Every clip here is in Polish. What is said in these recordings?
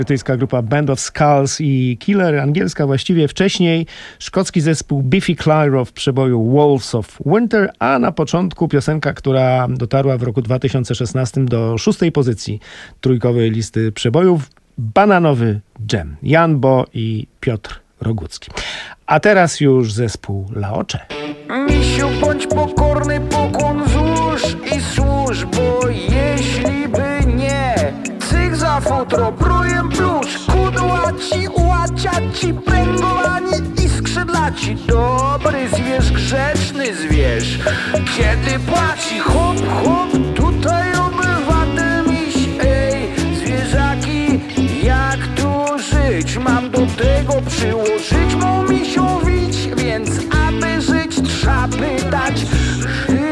Brytyjska grupa Band of Skulls i Killer, angielska właściwie. Wcześniej szkocki zespół Biffy Clyro w przeboju Wolves of Winter, a na początku piosenka, która dotarła w roku 2016 do 6. pozycji trójkowej listy przebojów, Bananowy Dżem. Jan Bo i Piotr Rogucki. A teraz już zespół Laocze. Misiu, bądź pokorny, pokłon złóż i służ, bo jeśli by nie, cyk za futro, brujem plusz, kudłaci, łaciaci, pręgowani i skrzydlaci. Dobry zwierz, grzeczny zwierz, kiedy płaci, hop, hop, tutaj obywatel miś, ej, zwierzaki, jak tu żyć, mam do tego przyłożyć mą misiowić, więc aby żyć, trzeba by dać żyć.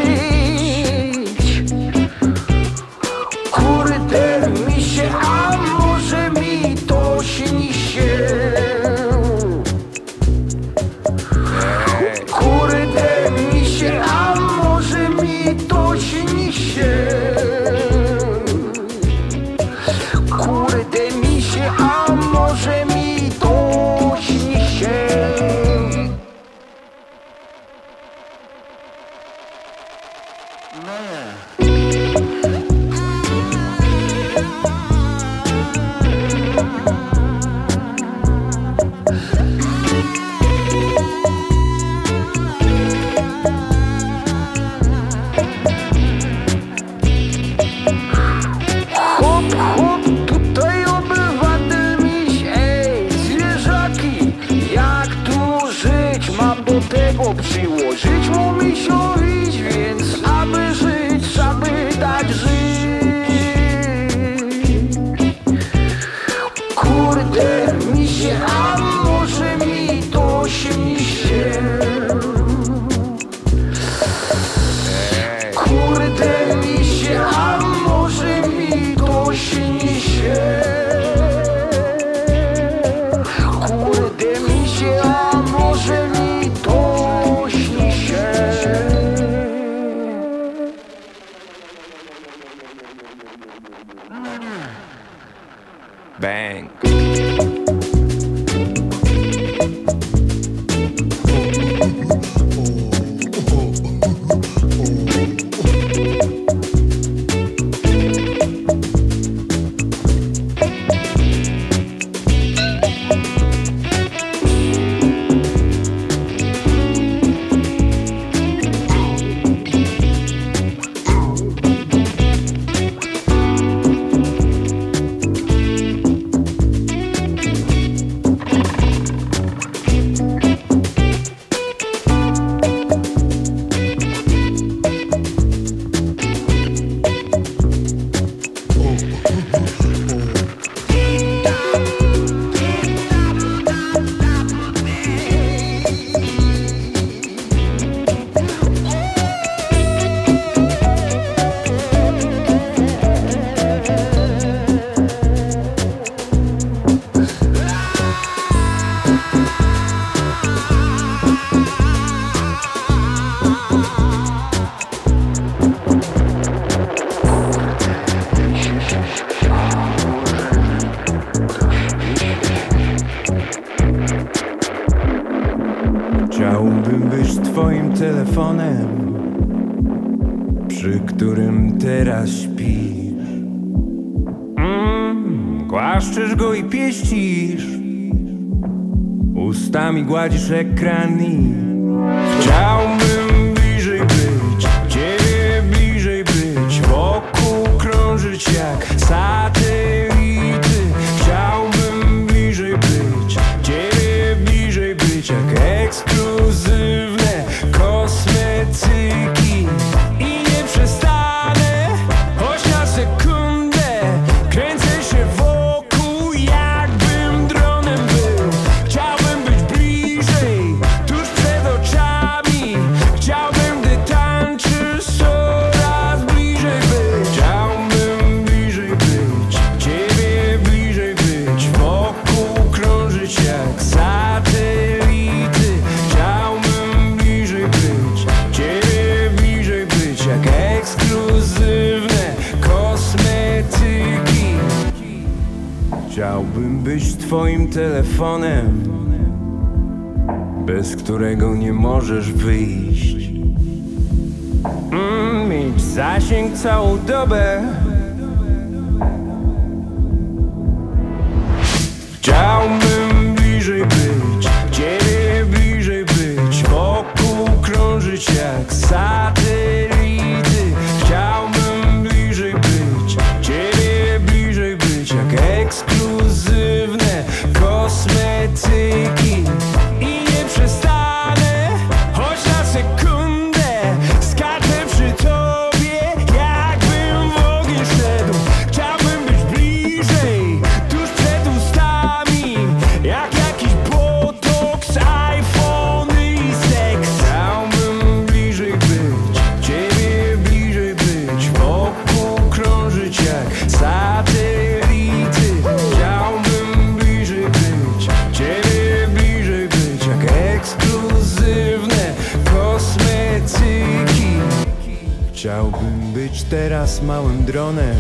Kurde misie, a może mi to śni się? Kurde misie, a może mi to śni się? Kurde misie, a może mi to śni się? Hop, hop, tutaj obywatel miś, ej, zwierzaki, jak tu żyć, mam do tego przyłożyć mu misiowić, więc aby żyć, trzeba by dać żyć. Kurde misie, a może mi to śni się? Kurde misie, a może mi to śni się? Kurde misie, a może mi to śni się? Bang. Chciałbym być twoim telefonem, przy którym teraz śpisz. Głaszczysz go i pieścisz, ustami gładzisz ekran i chciałbym bliżej być, ciebie bliżej być, wokół krążyć jak satelity. Chciałbym bliżej być, ciebie bliżej być, jak ekskluzywne kosmetyki. I nie przestanę, choć na sekundę kręcę się wokół, jakbym dronem był. Chciałbym być bliżej, tuż przed oczami. Chciałbym, gdy tańczysz, coraz bliżej być. Chciałbym bliżej być, Chciałbym być twoim telefonem, bez którego nie możesz wyjść. Mieć zasięg całą dobę. Chciałbym bliżej być, ciebie bliżej być, wokół krążyć jak satelity. Chciałbym bliżej być, ciebie bliżej być, jak ekskluzywne kosmetyki. I nie przestanę, choć na sekundę skaczę przy tobie, jakbym w ogień szedł. Chciałbym być bliżej, tuż przed ustami, jak jakiś botoks, iPhony i seks. Chciałbym bliżej być, ciebie bliżej być, wokół krążyć jak satelity. Chciałbym bliżej być, ciebie bliżej być, jak ekskluzywne kosmetyki. Chciałbym być teraz małym dronem,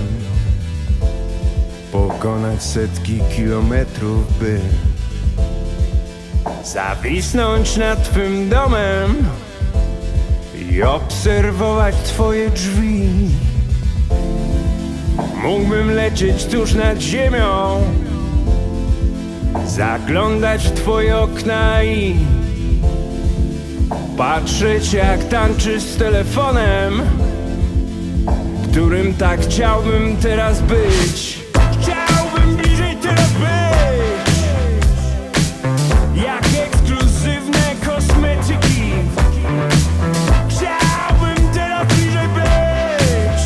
pokonać setki kilometrów, by zawisnąć nad twym domem i obserwować twoje drzwi. Mógłbym lecieć tuż nad ziemią, zaglądać w twoje okna i patrzeć jak tańczysz z telefonem, którym tak chciałbym teraz być. Chciałbym bliżej teraz być, jak ekskluzywne kosmetyki. Chciałbym teraz bliżej być,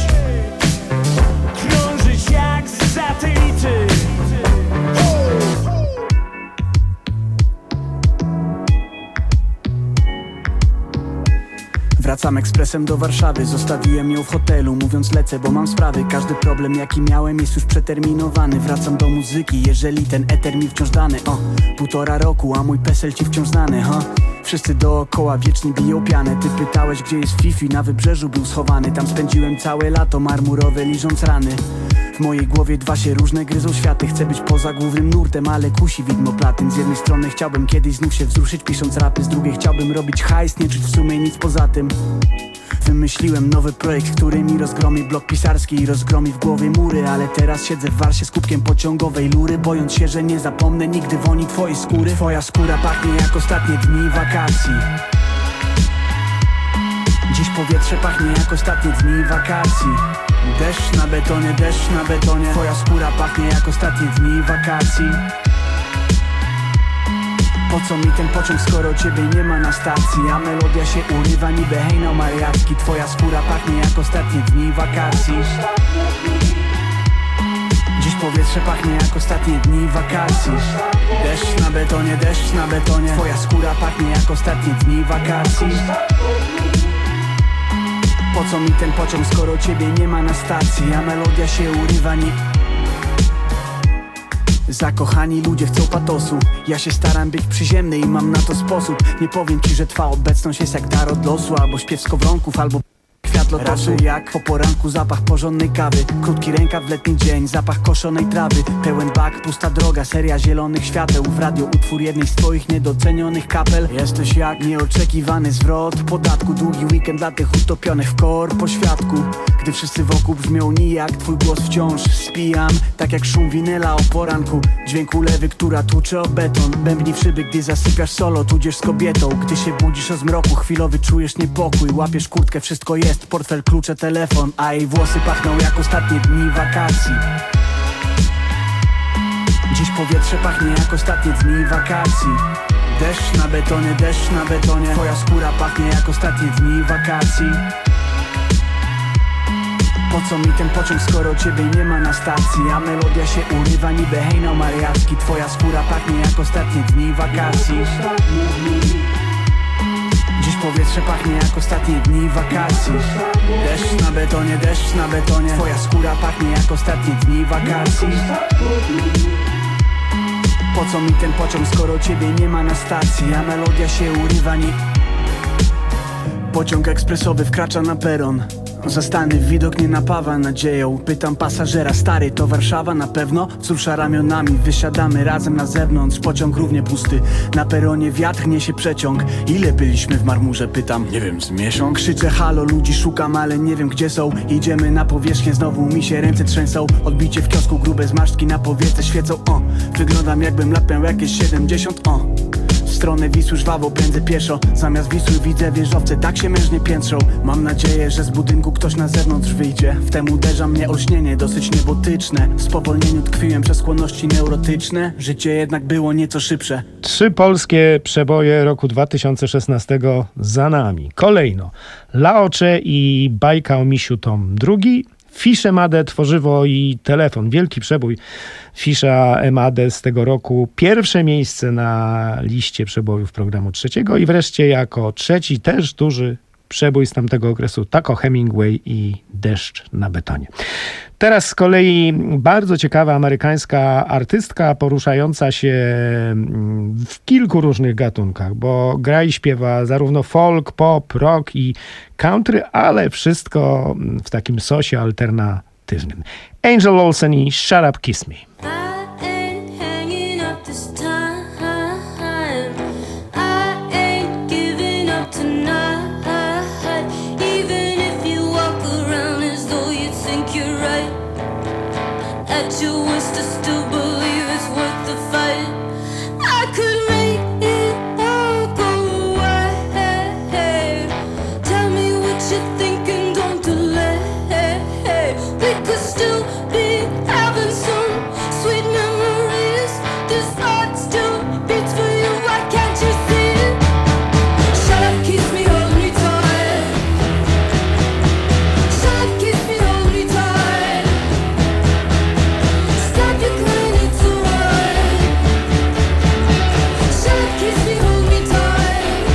krążyć jak satelity. Wracam ekspresem do Warszawy, zostawiłem ją w hotelu, mówiąc lecę, bo mam sprawy. Każdy problem jaki miałem jest już przeterminowany. Wracam do muzyki, jeżeli ten eter mi wciąż dany. 1,5 roku, a mój PESEL ci wciąż znany, Wszyscy dookoła wiecznie biją pianę. Ty pytałeś gdzie jest Fifi, na Wybrzeżu był schowany. Tam spędziłem całe lato marmurowe liżąc rany. W mojej głowie dwa się różne gryzą światy. Chcę być poza głównym nurtem, ale kusi widmo platyn. Z jednej strony chciałbym kiedyś znów się wzruszyć pisząc rapy, z drugiej chciałbym robić hajs, nie czuć w sumie nic poza tym. Wymyśliłem nowy projekt, który mi rozgromi blok pisarski i rozgromi w głowie mury. Ale teraz siedzę w Warsie z kubkiem pociągowej lury, bojąc się, że nie zapomnę nigdy woni twojej skóry. Twoja skóra pachnie jak ostatnie dni wakacji. Dziś powietrze pachnie jak ostatnie dni wakacji. Deszcz na betonie, deszcz na betonie. Twoja skóra pachnie jak ostatnie dni wakacji. Po co mi ten pociąg, skoro ciebie nie ma na stacji? A melodia się urywa niby hejnał mariacki. Twoja skóra pachnie jak ostatnie dni wakacji. Dziś powietrze pachnie jak ostatnie dni wakacji. Deszcz na betonie, deszcz na betonie. Twoja skóra pachnie jak ostatnie dni wakacji. Po co mi ten pociąg, skoro ciebie nie ma na stacji? A melodia się urywa Zakochani ludzie chcą patosu. Ja się staram być przyziemny i mam na to sposób. Nie powiem ci, że twa obecność jest jak dar od losu, albo śpiew skowronków, albo kwiat lotosu. Raczej jak po poranku zapach porządnej kawy, krótki rękaw w letni dzień, zapach koszonej trawy. Pełen bak, pusta droga, seria zielonych świateł. W radio utwór jednej z twoich niedocenionych kapel. Jesteś jak nieoczekiwany zwrot podatku. Długi weekend dla tych utopionych w korpo świadku. Gdy wszyscy wokół brzmią nijak, twój głos wciąż spijam, tak jak szum winyla o poranku. Dźwięk ulewy, która tłucze o beton. Bębni w szyby, gdy zasypiasz solo, tudzież z kobietą. Gdy się budzisz o zmroku, chwilowy czujesz niepokój. Łapiesz kurtkę, wszystko jest, portfel, klucze, telefon. A jej włosy pachną jak ostatnie dni wakacji. Dziś powietrze pachnie jak ostatnie dni wakacji. Deszcz na betonie, deszcz na betonie. Twoja skóra pachnie jak ostatnie dni wakacji. Po co mi ten pociąg, skoro ciebie nie ma na stacji? A melodia się urywa niby hejnał mariacki. Twoja skóra pachnie jak ostatnie dni wakacji. Dziś powietrze pachnie jak ostatnie dni wakacji. Deszcz na betonie, deszcz na betonie. Twoja skóra pachnie jak ostatnie dni wakacji. Po co mi ten pociąg, skoro ciebie nie ma na stacji? A melodia się urywa Pociąg ekspresowy wkracza na peron. Zastany widok nie napawa nadzieją. Pytam pasażera, stary, to Warszawa na pewno? Wzrusza ramionami, wysiadamy razem na zewnątrz. Pociąg równie pusty, na peronie wiatr niesie przeciąg. Ile byliśmy w marmurze, pytam. Nie wiem, z miesiąc? Krzyczę halo, ludzi szukam, ale nie wiem gdzie są. Idziemy na powierzchnię, znowu mi się ręce trzęsą. Odbicie w kiosku, grube zmarszczki na powiece świecą. Wyglądam jakbym lat miał jakieś 70. W stronę Wisły żwawo pędzę pieszo. Zamiast Wisły widzę wieżowce, tak się mężnie piętrzą. Mam nadzieję, że z budynku ktoś na zewnątrz wyjdzie. Wtem uderza mnie olśnienie, dosyć niebotyczne. W spowolnieniu tkwiłem przez skłonności neurotyczne. Życie jednak było nieco szybsze. 3 polskie przeboje roku 2016 za nami. Kolejno Laocze i bajka o misiu tom 2. Fisze Made, tworzywo i telefon. Wielki przebój Fisza Made z tego roku. Pierwsze miejsce na liście przebojów programu 3. I wreszcie jako trzeci też duży przebój z tamtego okresu Taco Hemingway i Deszcz na betonie. Teraz z kolei bardzo ciekawa amerykańska artystka poruszająca się w kilku różnych gatunkach, bo gra i śpiewa zarówno folk, pop, rock i country, ale wszystko w takim sosie alternatywnym. Angel Olsen i Shut Up Kiss Me. At your worst, I still believe it's worth the fight. I could make it all go away. Tell me what you're thinking, don't delay. We could still be having some sweet memories. This heart still beats for you, why can't you see it? Shut up, kiss me, hold me tight. Shut up, kiss me, hold me tight. Stop your crying, it's alright. Shut up, kiss me, hold me tight.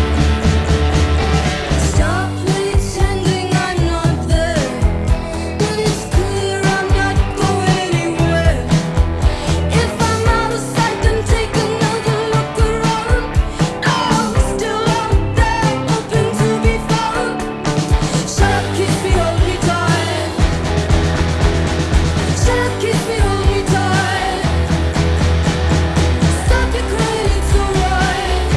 Stop pretending I'm not there. When it's clear I'm not going anywhere. If I'm out of sight, then take another look around. I'm still out there, hoping to be found. Shut up, kiss me, hold me tight. Shut up, kiss me, hold me tight. Stop your crying, it's alright.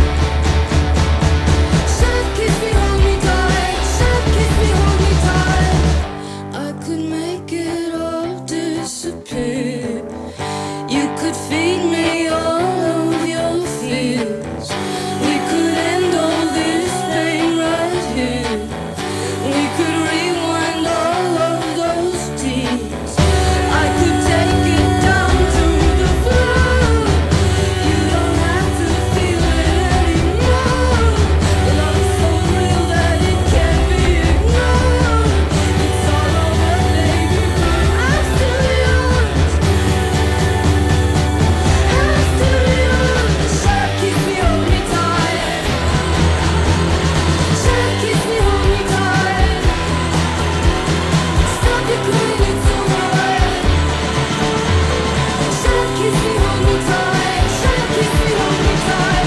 Shut up, kiss me, hold me tight. Shut up, kiss me, hold me tight. I could make it all disappear. You could feed me all of your fears. We could end all this pain right here. We could rewind all of those tears. I could take it down to the floor. You don't have to feel it anymore. Love is so real that it can't be ignored. It's all over, baby, but I'm still yours. I'm still yours. Shut up, kiss me, hold me tight. Shut up, kiss me, hold me tight. Stop your crying, it's alright. Shut up, kiss me, hold me tight. Shut up, kiss me, hold me tight.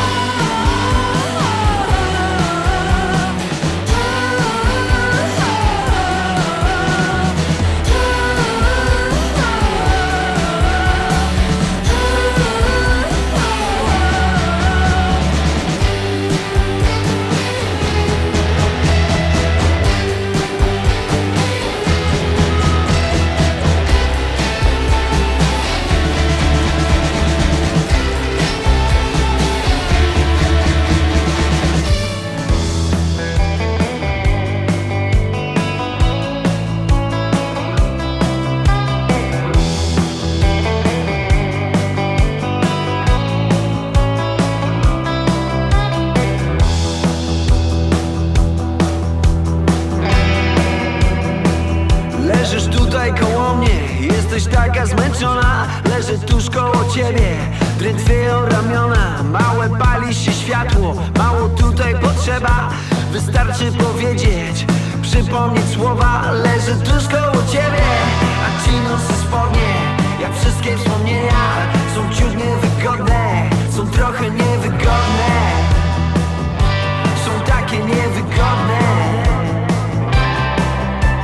Leżysz tutaj koło mnie, jesteś taka zmęczona. Leżę tuż koło ciebie, drętwieją ramiona. Małe pali się światło, mało tutaj potrzeba. Wystarczy powiedzieć, przypomnieć słowa. Leżę tuż koło ciebie, a ci noszę spodnie. Jak wszystkie wspomnienia są ciut niewygodne, są trochę niewygodne, są takie niewygodne.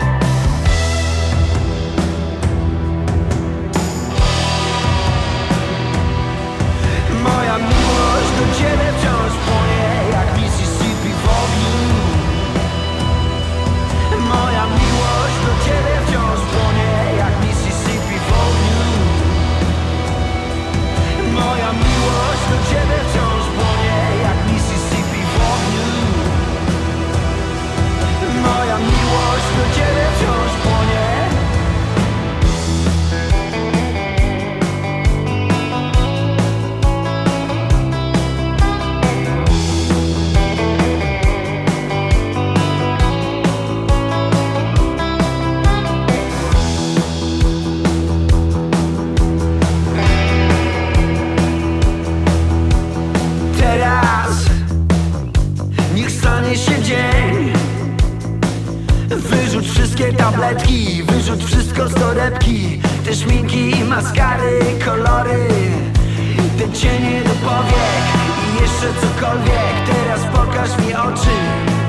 nalepki, te szminki, maskary, kolory, te cienie do powiek i jeszcze cokolwiek. Teraz pokaż mi oczy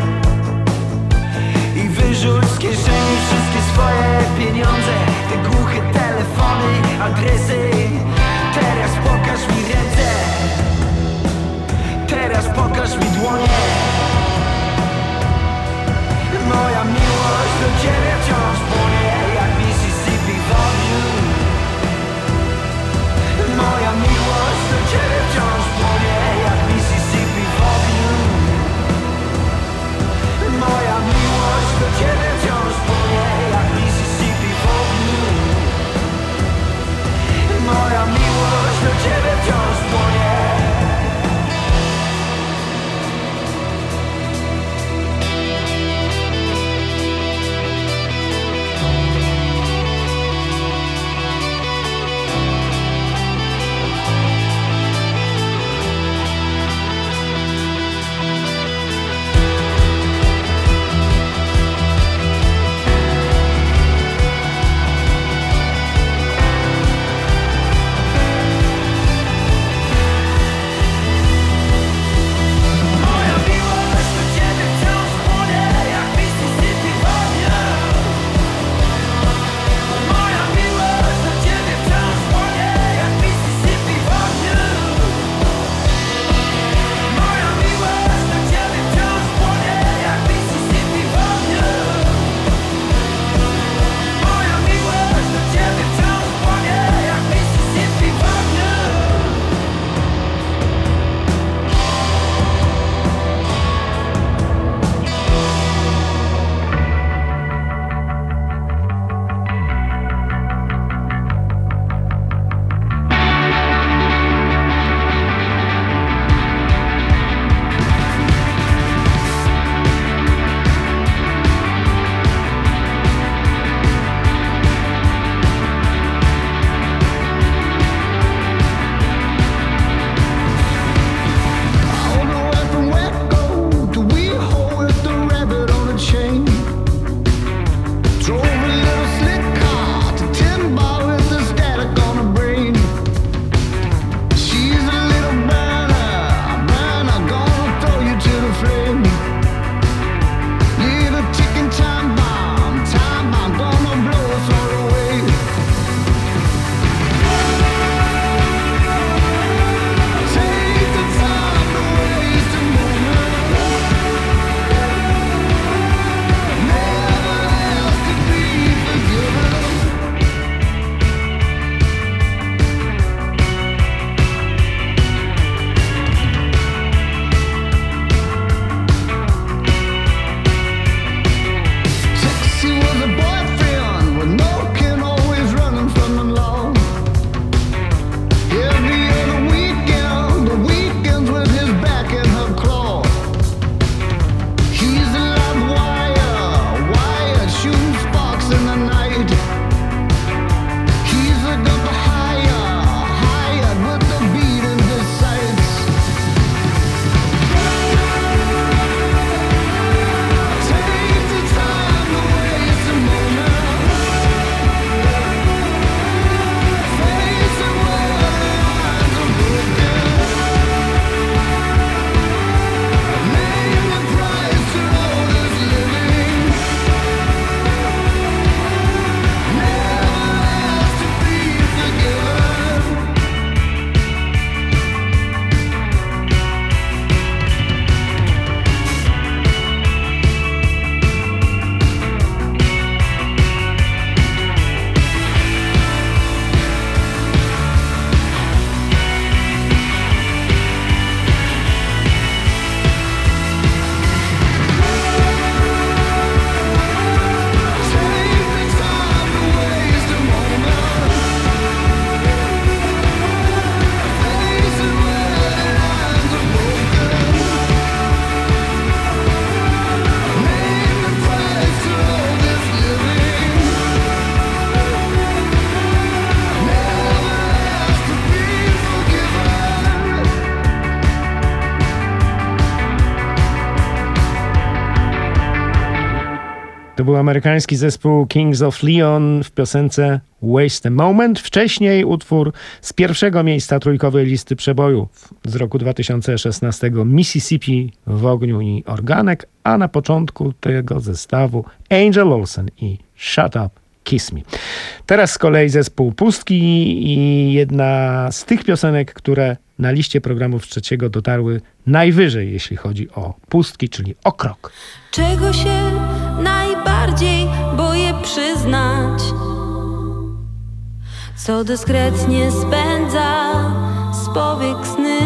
i wyrzuć z kieszeni wszystkie swoje pieniądze, te głuche telefony, adresy. Teraz pokaż mi ręce, teraz pokaż mi dłonie. Moja miłość do ciebie wciąż płonie jak Mississippi w ogniu. Moja miłość do ciebie wciąż płonie jak Mississippi w ogniu. Moja miłość do ciebie wciąż płonie jak Mississippi w ogniu. Moja był amerykański zespół Kings of Leon w piosence Waste a Moment. Wcześniej utwór z pierwszego miejsca trójkowej listy przebojów z roku 2016 Mississippi w ogniu i organek, a na początku tego zestawu Angel Olsen i Shut Up, Kiss Me. Teraz z kolei zespół Pustki i jedna z tych piosenek, które na liście programów trzeciego dotarły najwyżej, jeśli chodzi o Pustki, czyli O Krok. Czego się najbardziej boję przyznać? Co dyskretnie spędza z powiek sny?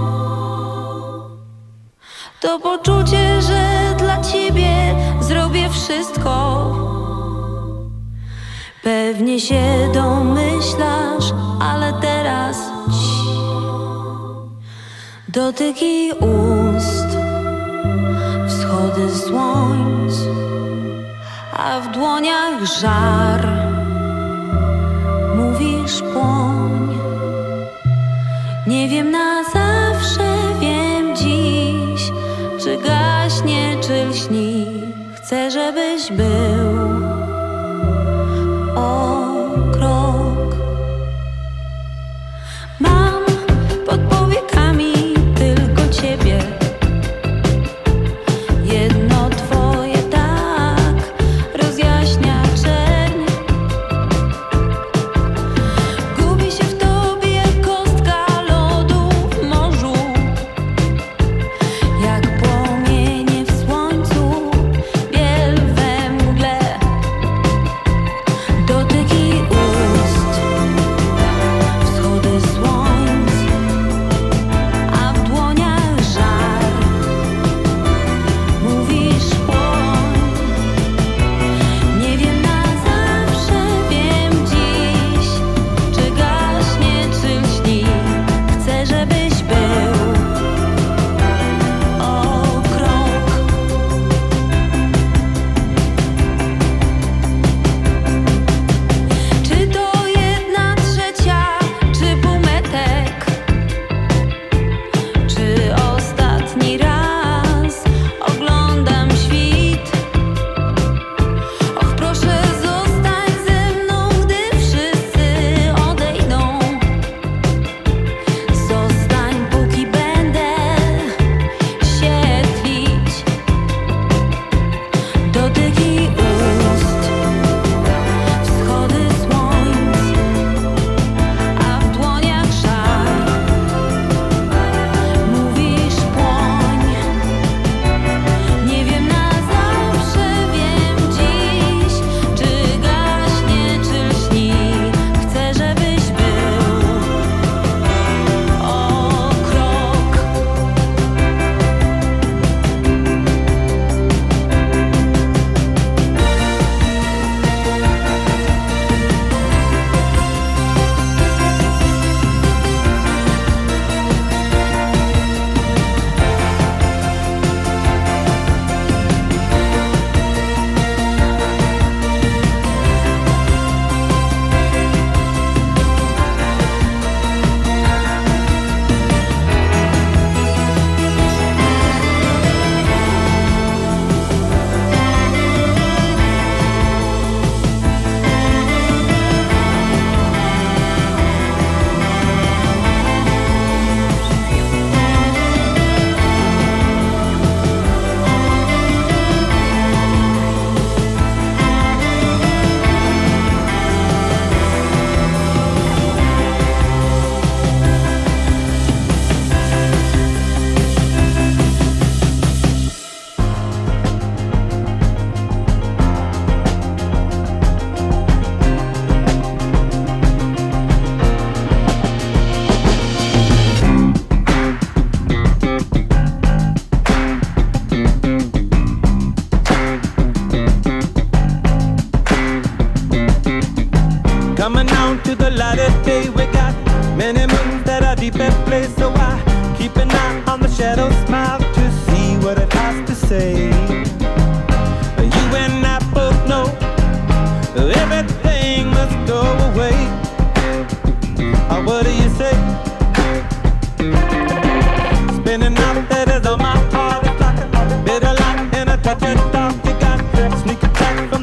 To poczucie, że dla ciebie zrobię wszystko. Pewnie się domyślasz, ale teraz dotyki ust, wschody słońc, a w dłoniach żar. Mówisz płoń. Nie wiem na zawsze, wiem dziś, czy gaśnie, czy lśni. Chcę, żebyś był o krok. Mam pod powiekami tylko ciebie. Jedno twoje tak rozjaśnia czerń. Gubi się w tobie jak kostka lodu w morzu, jak płomienie w słońcu, biel we mgle. Dotyki ust, wschody słońc, a w dłoniach żar. Mówisz płoń. Nie wiem na zawsze, wiem dziś, czy gaśnie, czy lśni. Chcę, żebyś był o krok. Czy to 1/3, czy półmetek? Czy ostatni raz oglądam świt? Och, proszę, zostań ze mną, gdy wszyscy odejdą. Zostań, póki będę się tlić. Dotyki ust, wschody słońc, a w dłoniach żar. Mówisz płoń. Nie wiem na zawsze, wiem dziś, czy gaśnie, czy lśni. Chcę, żebyś był o krok. Coming on to the light of day, we got many moons that are deep at play. So I keep an eye on the shadow, smile to see what it has to say. You and I both know everything must go away. What do you say? Spinning out that is on my heart. It's like a bitter light and a touch of dark. You got sneak attack from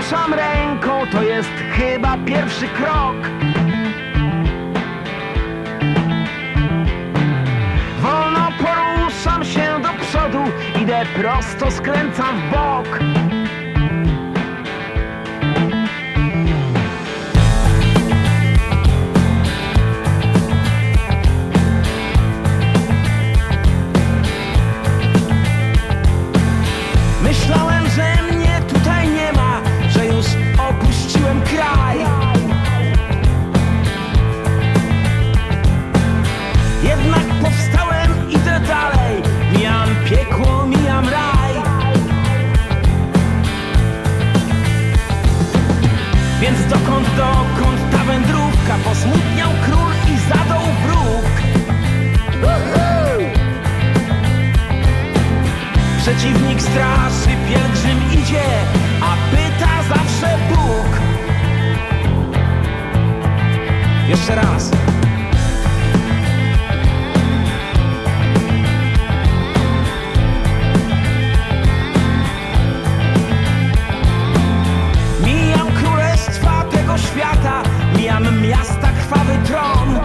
Ruszam ręką, to jest chyba pierwszy krok. Wolno poruszam się do przodu, idę prosto, skręcam w bok. Myślałem, że mnie tutaj nie ma, że już opuściłem kraj. Jednak powstałem, idę dalej, mijam piekło, mijam raj. Więc dokąd ta wędrówka? Posmutniał król i zadał wróg. Przeciwnik straszy, pielgrzym idzie, a pyta zawsze Bóg. Jeszcze raz. Mijam królestwa tego świata, mijam miasta, krwawy tron.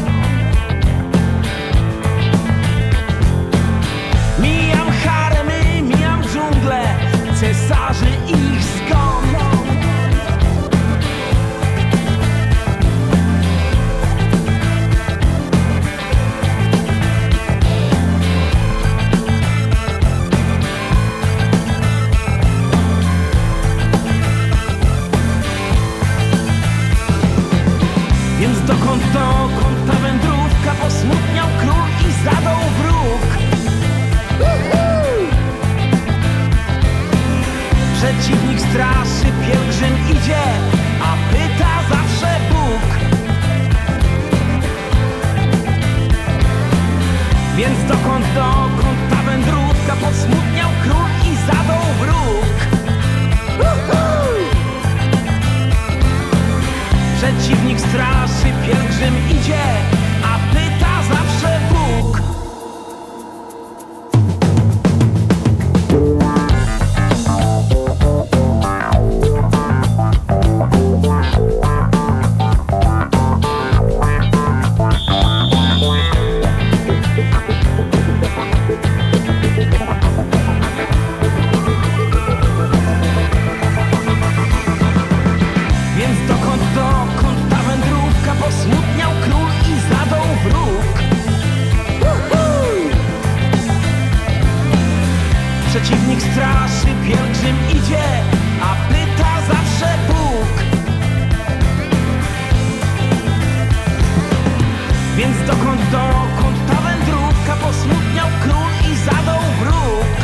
Mijam haremy, mijam dżunglę, cesarzy i ich zgon. Więc dokąd ta wędrówka? Posmutniał król i zadał wróg. Przeciwnik straszy, pielgrzym idzie, a pyta zawsze Bóg. Więc dokąd ta wędrówka? Posmutniał król i zadał wróg. Przeciwnik straszy, pielgrzym idzie, a pyta zawsze Bóg. Więc dokąd ta wędrówka? Posmutniał król i zadał wróg. Przeciwnik straszy, pielgrzym idzie, a pyta zawsze Bóg. Więc dokąd ta wędrówka? Posmutniał król i zadał wróg.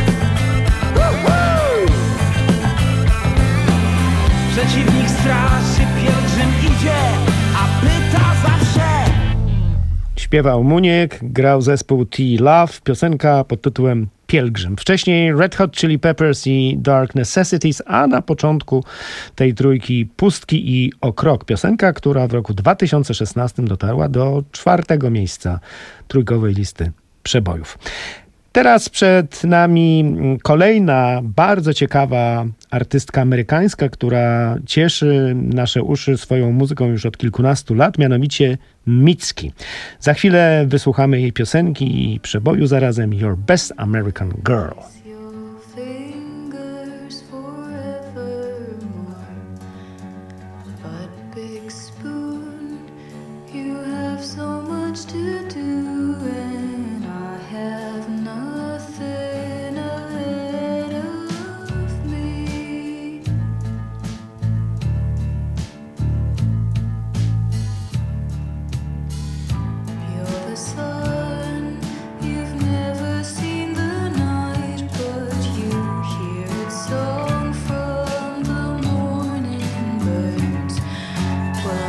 Przeciwnik straszy, pielgrzym idzie, a pyta zawsze. Śpiewał Muniek, grał zespół T-Love, piosenka pod tytułem Pielgrzym. Wcześniej Red Hot Chili Peppers i Dark Necessities, a na początku tej trójki Pustki i Okrok. Piosenka, która w roku 2016 dotarła do 4. miejsca trójkowej listy przebojów. Teraz przed nami kolejna bardzo ciekawa artystka amerykańska, która cieszy nasze uszy swoją muzyką już od kilkunastu lat, mianowicie Mitski. Za chwilę wysłuchamy jej piosenki i przeboju zarazem Your Best American Girl. Your fingers forevermore. But big spoon, you have so much to do, and I have nothing ahead of me. You're the sun, you've never seen the night, but you hear its song from the morning birds. Well,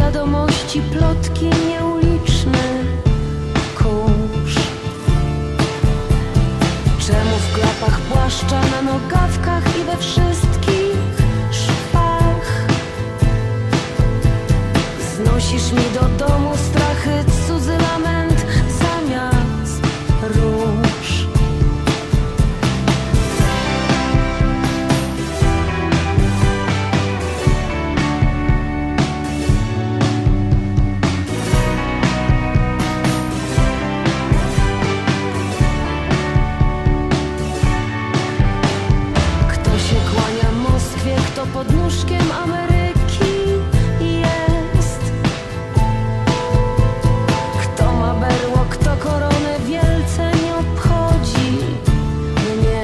wiadomości, plotki nieuliczne. Kurz. Czemu w klapach płaszcza, na nogawkach i we wszystkich szwach znosisz mi do domu strachy, cudzy lament zamiast róż. Kto się kłania Moskwie, kto pod nóżkiem Ameryki jest? Kto ma berło, kto koronę, wielce nie obchodzi mnie.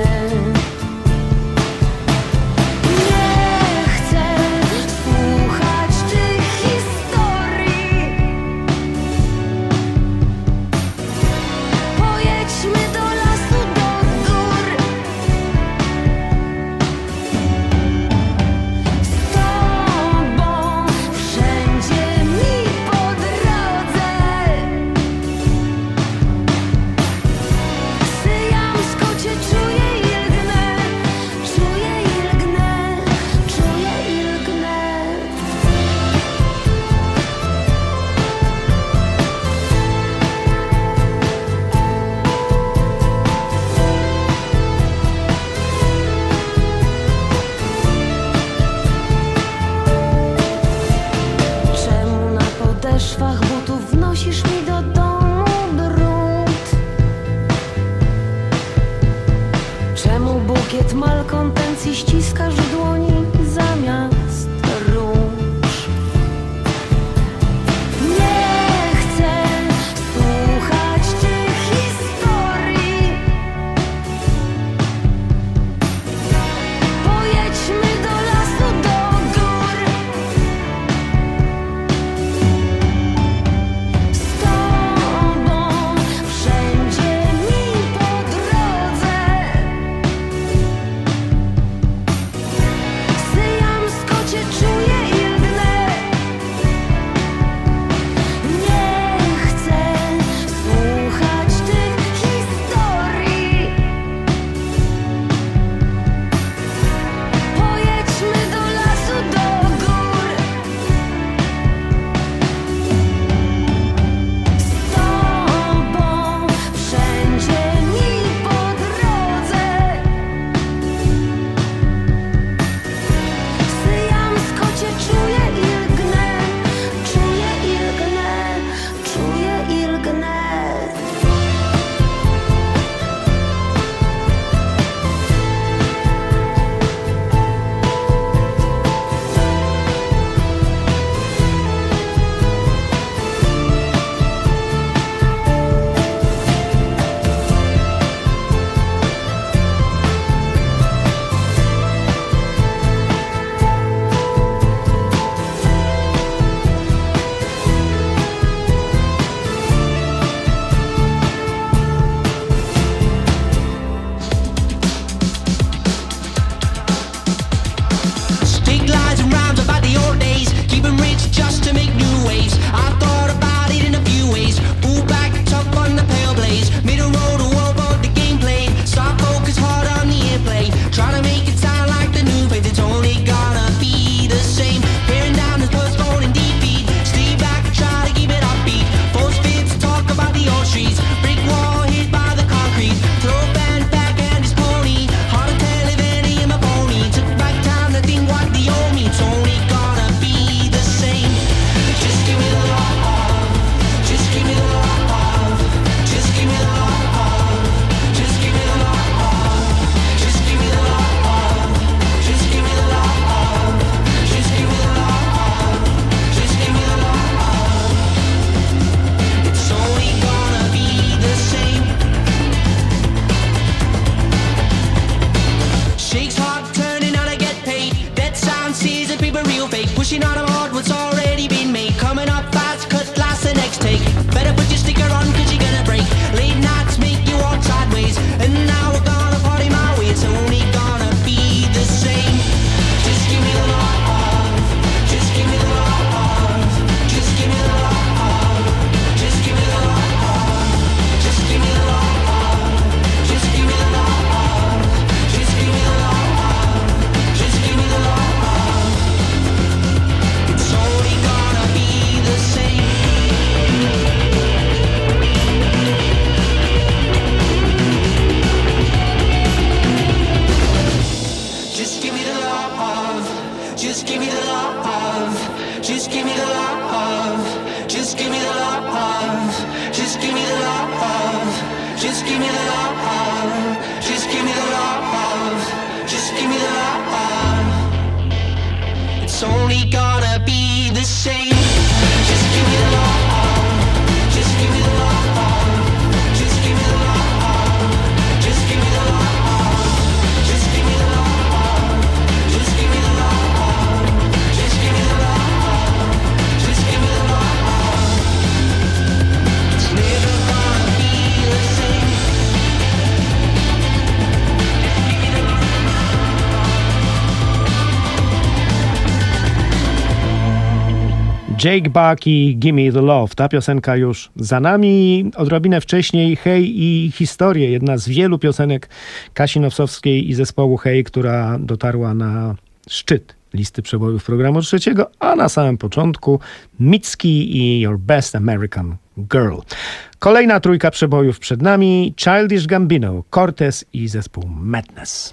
Nie chcę słuchać tych historii. Pojedźmy do lasu, do gór. Z tobą wszędzie mi po drodze. Syjamsko cię czuję i lgnę, czuję i lgnę, czuję i lgnę. Czemu na podeszwach butów wnosisz mi do domu brud? Czemu bukiet malkontencji ściskasz w dłoni zamiast róż? Nie chcę słuchać tych historii. Pojedźmy do lasu, do gór. Z tobą wszędzie mi po drodze. Syjamsko cię czuję i lgnę. Nie chcę słuchać tych historii. Pojedźmy do lasu, do gór. Z tobą wszędzie mi po drodze. Syjamsko cię czuję i lgnę, czuję i lgnę, czuję i lgnę. Big lies and rhymes about the old days, keeping rich just to make new waves. I thought about it in a few ways. Pull back, top on the pale blaze. Middle road, a world about the gameplay. Start focus hard on the airplay. Trying to make it sound like the new phase. It's only gonna be the same. Bearing down this postponing defeat. Stay back, try to keep it upbeat. Full spits talk about the old streets. Brick wall hit by the concrete. Throw band back and his pony. Hard to tell if any of my pony. Took back time to think what the old me. It's only gonna be the same. Just give me the love. Just give me the love. Just give me the love. Just give me the love. Just give me the love. Just give me the love. Just give me the love. Just give me the love. It's only gonna be the same. Shakes hard, turning out to get paid. Dead sound sees it, people real fake. Pushing out of hard what's already been made. Coming up fast, cut last the next take. Better put your sticker on, cause you're gonna break. Late nights make you walk sideways. And now we're gonna party my way. It's only gonna be the same. Just give me the love. Just give me the love. Just give me the love. Just give me the love. Just give me the love. Just give me the love. Just give me the love. Just give me the love. It's only gonna be the same. Just give me the love. Just give me the love. Just give me the love. Just give me the love. Just give me the love. Just give me the love. Just give me the love. Just give me the love. It's never gonna be the same. Just give me the love. Jake Buck i Gimme the Love. Ta piosenka już za nami. Odrobinę wcześniej Hej i Historie. Jedna z wielu piosenek Kasi Nowsowskiej i zespołu Hej, która dotarła na szczyt listy przebojów programu trzeciego, a na samym początku Mitski i Your Best American Girl. Kolejna trójka przebojów przed nami. Childish Gambino, Cortez i zespół Madness.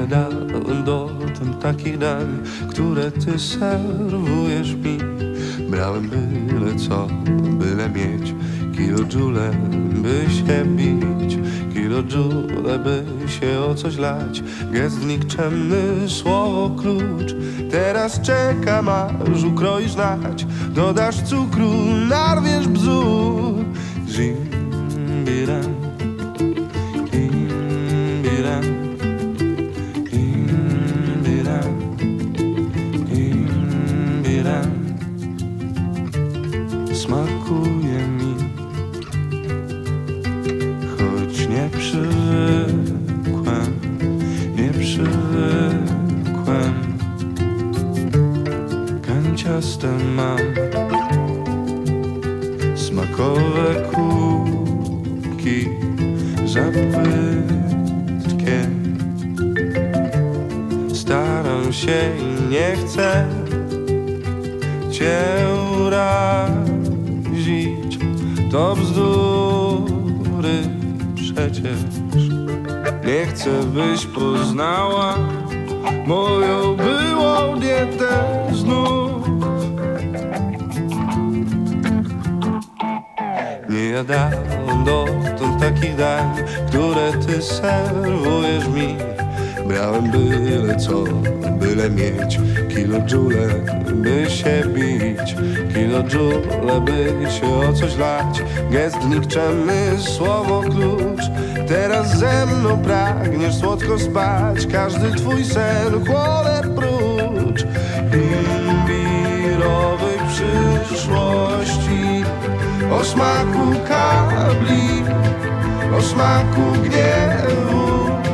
dałem takich dań, które ty serwujesz mi. Brałem byle co, byle mieć kilojoule, by się bić, kilojoule, by się o coś lać. Gest nikczemny, słowo klucz. Teraz czekam, aż ukroisz nać. Dodasz cukru, narwiesz bzdur. Zimbiram, imbiram, imbiram, imbiram. Smakuje mi, choć nie przywykłem, nie przywykłem. Kanciaste mam smakowe kubki za płytkie. Staram się i nie chcę cię urazić, to bzdury przecież. Nie chcę, byś poznała moją byłą dietę znów. Nie jadałem dotąd takich dań, które ty serwujesz mi. Brałem byle co, byle mieć kilojoule, by się bić, kilojoule, by się o coś lać. Gest nikczemny, słowo klucz. Teraz ze mną pragniesz słodko spać. Każdy twój sen chłonę prócz imbirowej przyszłości. O smaku kabli, o smaku gniewu.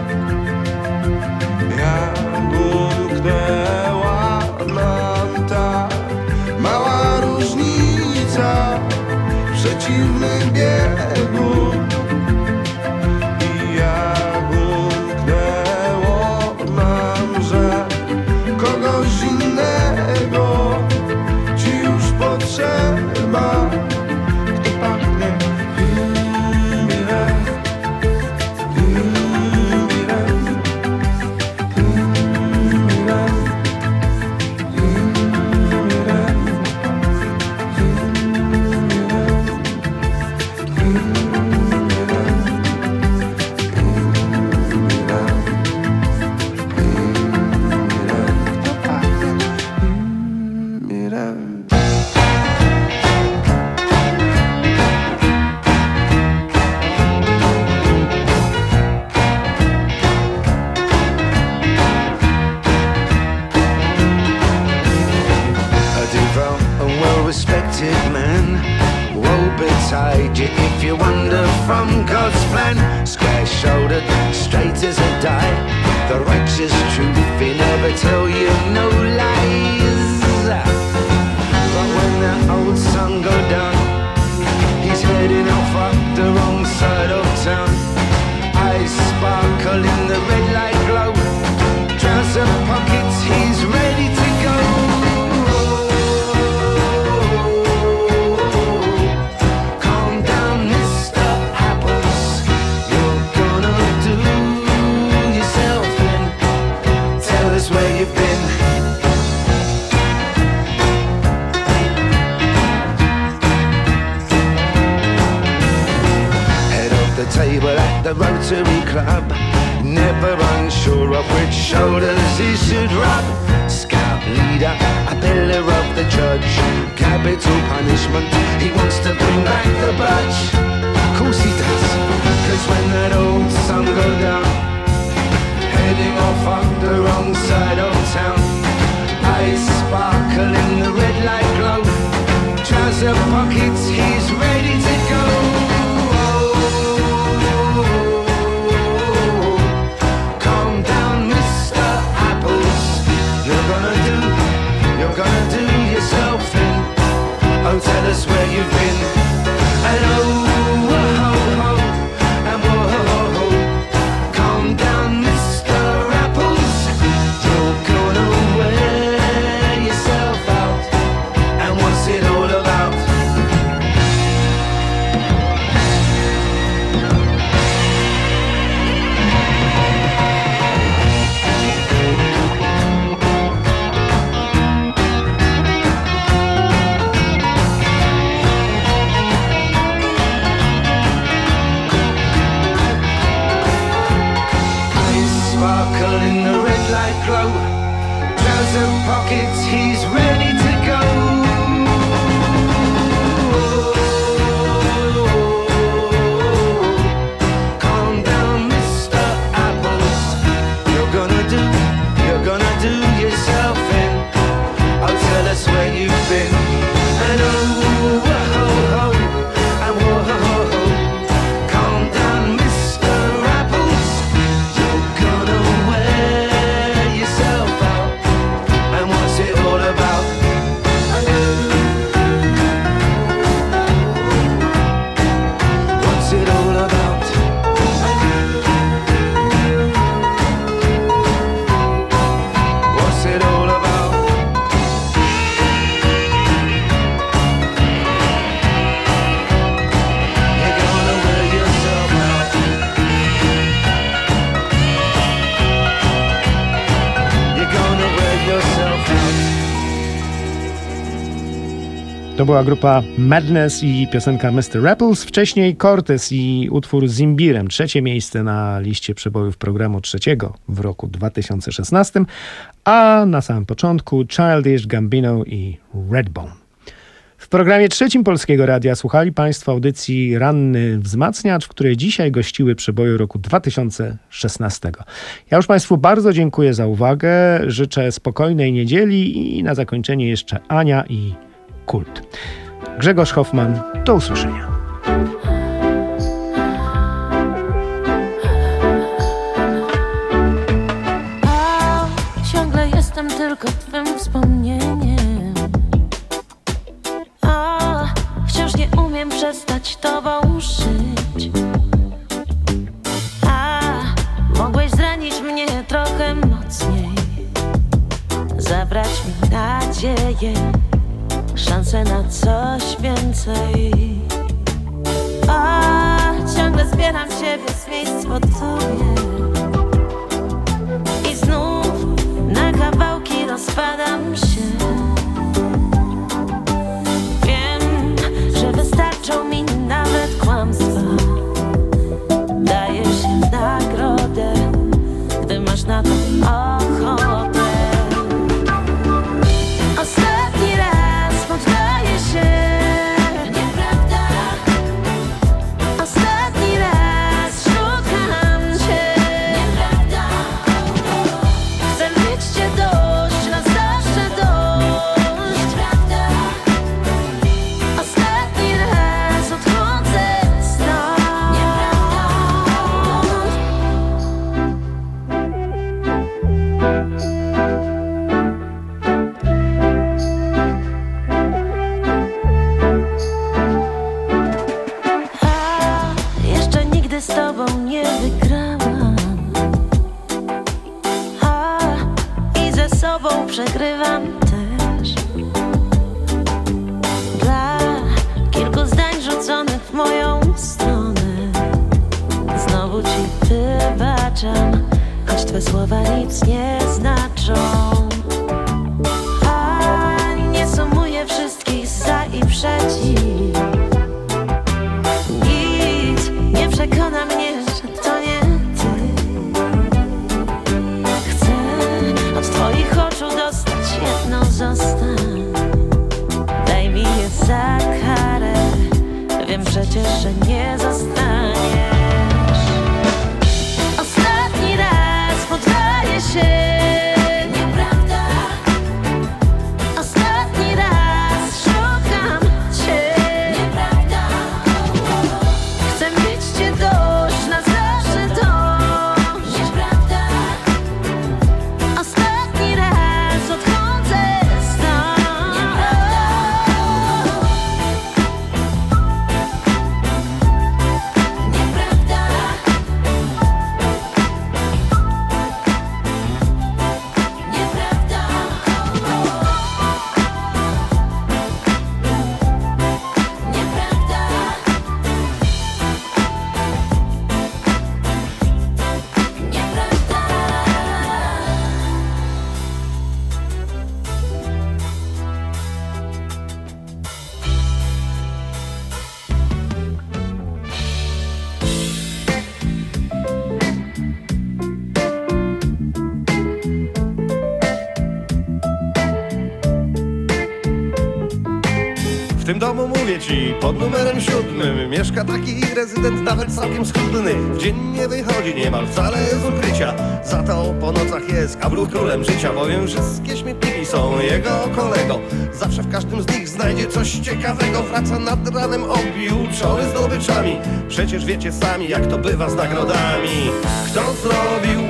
Umknęła nam ta mała różnica w przeciwnym biegu. I jak umknęło nam, że kogoś innego ci już potrzeba, kto pachnie imbirem, imbirem. If you wander from God's plan, square-shouldered, straight as a die, the righteous truth, he never tell you no lies. But when that old sun go down, he's heading off up the wrong side of town. Eyes sparkle in the red light glow, trouser pockets, he's ready to go. Table at the Rotary Club, never unsure of which shoulders he should rub. Scout leader, a pillar of the church, capital punishment, he wants to bring back the budge. Of course he does, cause when that old sun go down, heading off up the wrong side of town, eyes sparkle in the red light glow, trouser pockets, he's ready to go. Oh, tell us where you've been. And oh, oh, and whoa, calm down, Mr. Apples. You're gonna wear yourself out. And what's it all about? To była grupa Madness i piosenka Mr. Rapples. Wcześniej Cortez i utwór z Imbirem. 3. miejsce na liście przebojów programu trzeciego w roku 2016. A na samym początku Childish Gambino i Redbone. W programie trzecim Polskiego Radia słuchali Państwo audycji Ranny Wzmacniacz, w której dzisiaj gościły przeboje roku 2016. Ja już Państwu bardzo dziękuję za uwagę. Życzę spokojnej niedzieli i na zakończenie jeszcze Ania i Kult. Grzegorz Hoffman, do usłyszenia. Ciągle jestem tylko twym wspomnieniem. Wciąż nie umiem przestać tobą żyć. Mogłeś zranić mnie trochę mocniej, zabrać mi nadzieję, szansę na coś więcej. Ciągle zbieram ciebie z miejsc po tobie i znów na kawałki rozpadam się. Wiem, że wystarczą mi nawet kłamstwa. Daję się w nagrodę, gdy masz na to ochotę. Ostatni raz poddaję się. Nieprawda. Ostatni raz szukam cię. Nieprawda. Chcę mieć cię dość, na zawsze dość. Nieprawda. Ostatni raz odchodzę stąd. Jeszcze nigdy z tobą nie wygrałam. I ze sobą przegrywam też. Dla kilku zdań rzuconych w moją stronę znowu ci wybaczam, choć twe słowa nic nie znaczą. Nie sumuję wszystkich za i przeciw. Nic nie przekona mnie, że to nie ty. Chcę od twoich oczu dostać jedno zostań. Daj mi je za karę. Wiem przecież, że nie zostaniesz. Ostatni raz poddaję się. Nieprawda. Ostatni raz szukam cię. Nieprawda. Chcę mieć cię dość, na zawsze dość. Nieprawda. Ostatni raz odchodzę stąd. Nieprawda. Nieprawda. W tym domu mówię ci, pod numerem 7 mieszka taki rezydent nawet całkiem schludny. W dzień nie wychodzi niemal wcale z ukrycia, za to po nocach jest kablu królem życia. Bowiem wszystkie śmietniki są jego kolego, zawsze w każdym z nich znajdzie coś ciekawego. Wraca nad ranem obiuczony zdobyczami, przecież wiecie sami jak to bywa z nagrodami. Kto zrobił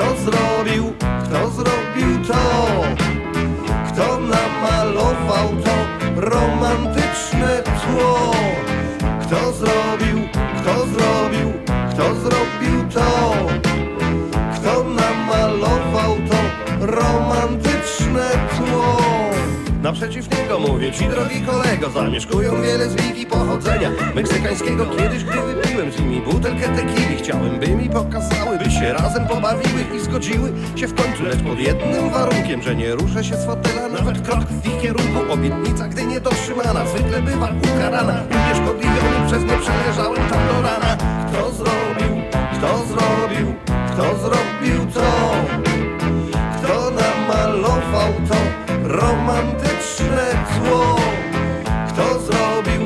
to? Kto namalował to romantyczne tło? Kto zrobił to? Kto namalował to romantyczne tło? Na naprzeciw niego. Mówię ci, drogi kolego, zamieszkują wiele z wiki pochodzenia meksykańskiego. Kiedyś, gdy wypiłem z nimi butelkę tequili, chciałem, by mi pokazały, by się razem pobawiły i zgodziły się w końcu, lecz pod jednym warunkiem, że nie ruszę się z fotela nawet krok w ich kierunku. Obietnica, gdy niedotrzymana, zwykle bywa ukarana. Unieszkodliwiony przez nie przeleżałem tam do rana. Kto zrobił to? Kto namalował to romantyczne tło? Kto zrobił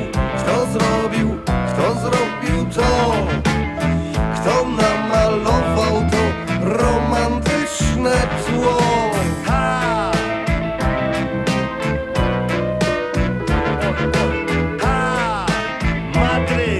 to? Kto namalował to romantyczne tło? Ha! Ha! Madryt!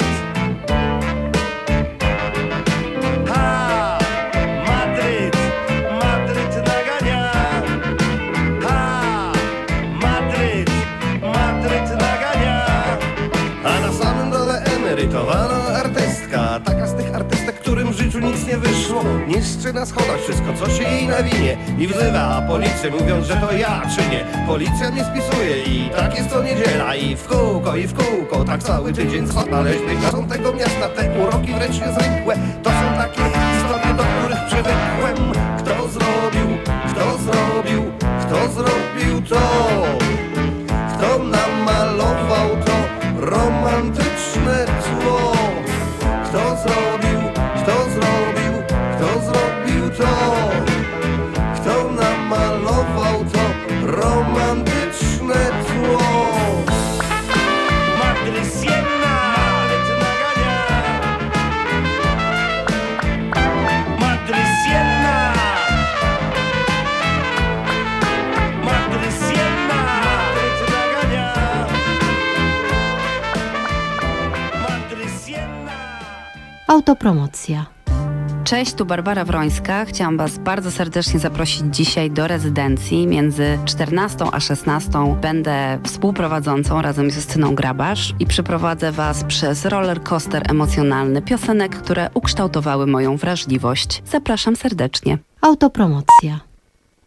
Ha! Madryt! Madryt nagania! Ha! Madryt! Madryt nagania! A na samym dole emerytowana artystka, taka z tych artystek, którym w życiu nic nie wyszło, niszczy na schodach wszystko, co się jej nawinie i wzywa policję, mówiąc, że to ja czynię. Policja mnie spisuje i tak jest co niedziela i w kółko, tak cały tydzień trwa. Ale są tego miasta te uroki wręcz niezwykłe. To są takie historie, do których przywykłem. Kto zrobił to? Kto namalował to romantyczne tło? Kto zrobił to? Kto namalował to romantyczne tło? Madryt Sienna! Madryt nagania! Madryt Sienna! Madryt Sienna! Madryt nagania! Madryt Sienna! Autopromocja. Cześć, tu Barbara Wrońska. Chciałam Was bardzo serdecznie zaprosić dzisiaj do rezydencji. Między 14 a 16 będę współprowadzącą razem z Justyną Grabasz i przeprowadzę Was przez roller coaster emocjonalny piosenek, które ukształtowały moją wrażliwość. Zapraszam serdecznie. Autopromocja.